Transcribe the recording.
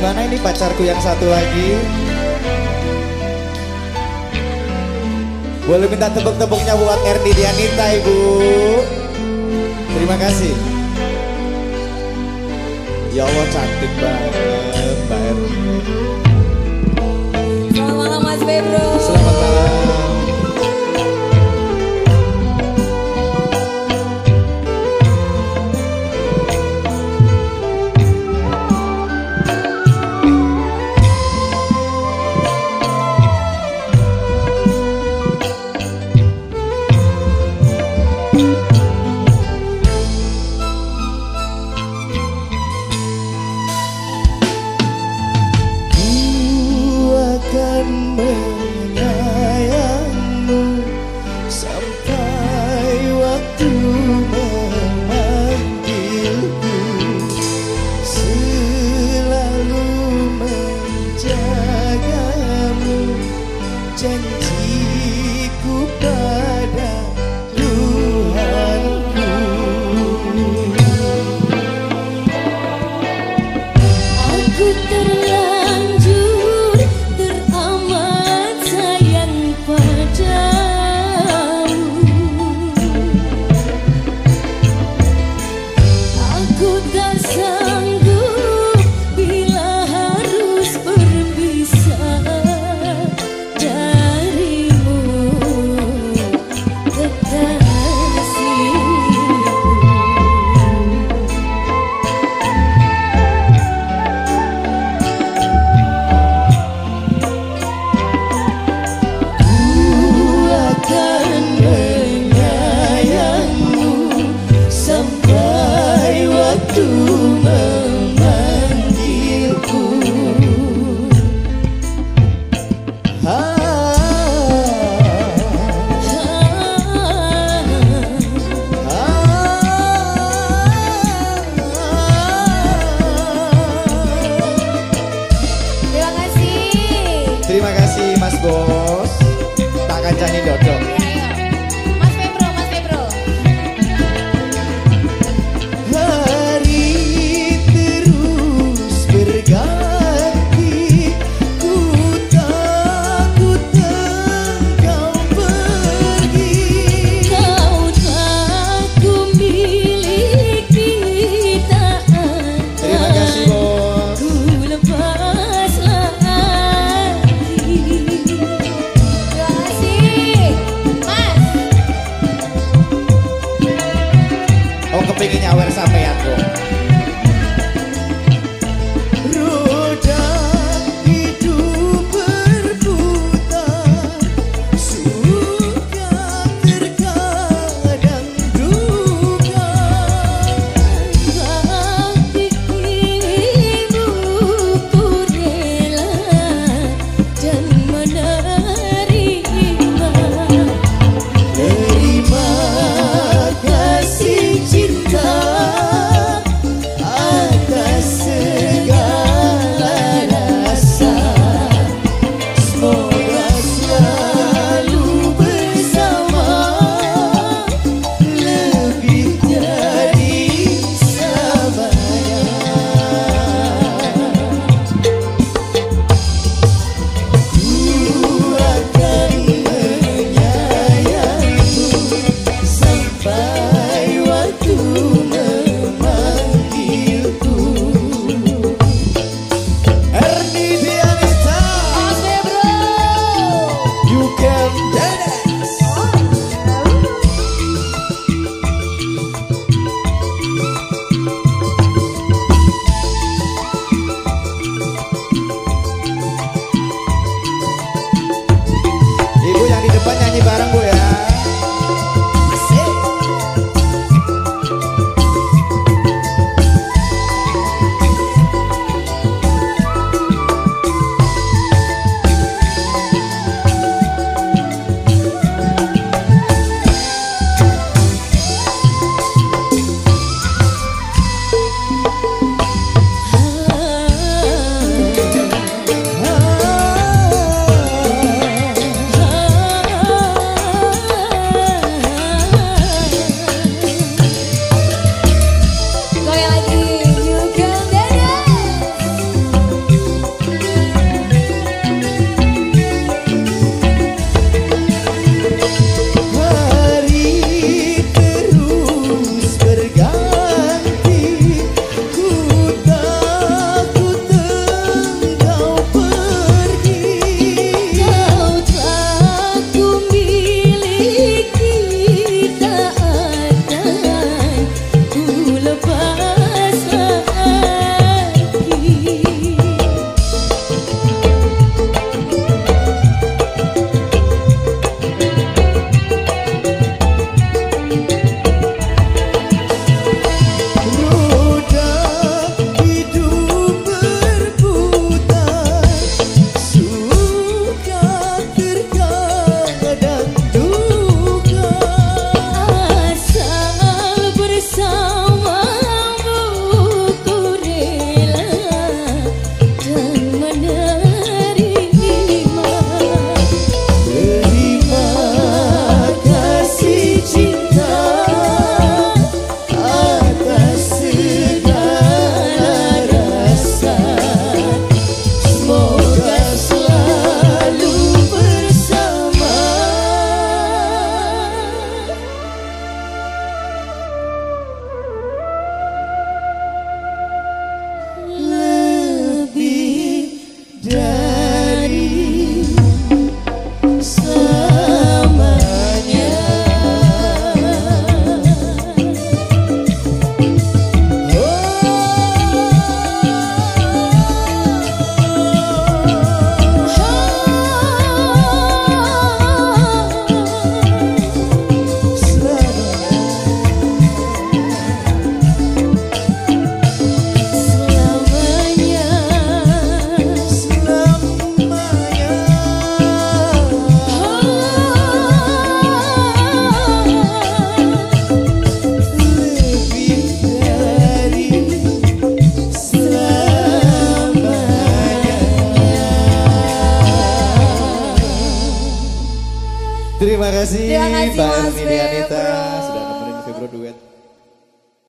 Mana ini pacarku yang satu lagi? Boleh minta tepuk-tepuknya buat Erni Dianita, Ibu. Terima kasih. Ya Allah, cantik banget Mbak Erni. Selamat malam Mas Febro. Selamat malam. Menyayangmu sampai waktu memanggilku, selalu menjagamu, janjiku pada Tuhanku. Aku terlanjur teramat sayang padamu. Aku tak sanggup bila harus berpisah darimu, kekasihku. Terima kasih Mas Bos. Tak kancani dodok. Mas Febro, Mas Febro. Hari terus berganti, ku takut engkau pergi. Kau tak ku miliki, tak Terima kasih Bos. ku lepas lagi. Terima kasih Mas. Oh, kepingin nyawer sampean kok. Roda hidup berputar, suka terkadang duka. Bakti ibu ku rela dan menerima. Terima kasih cinta kasih Terima kasih, Mbak Mas Erni Dianita. Febro.